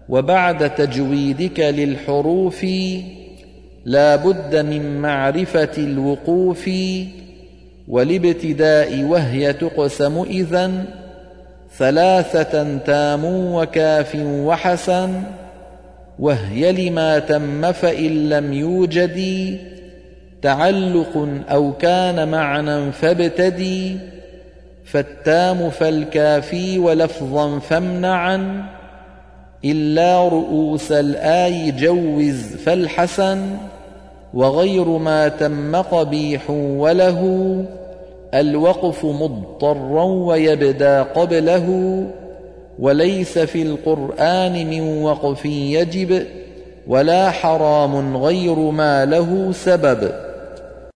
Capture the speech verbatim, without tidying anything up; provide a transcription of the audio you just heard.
وبعد تجويدك للحروف لا بد من معرفة الوقوف والابتداء، وهي تقسم إذن ثلاثة تام وكاف وحسن، وهي لما تم فإن لم يوجد تعلق أو كان معنى فابتدي، فالتام فالكافي ولفظا فامنعا، إلا رؤوس الآي جوز فالحسن، وغير ما تم قبيح وله الوقف مضطرا ويبدأ قبله، وليس في القرآن من وقف يجب ولا حرام غير ما له سبب.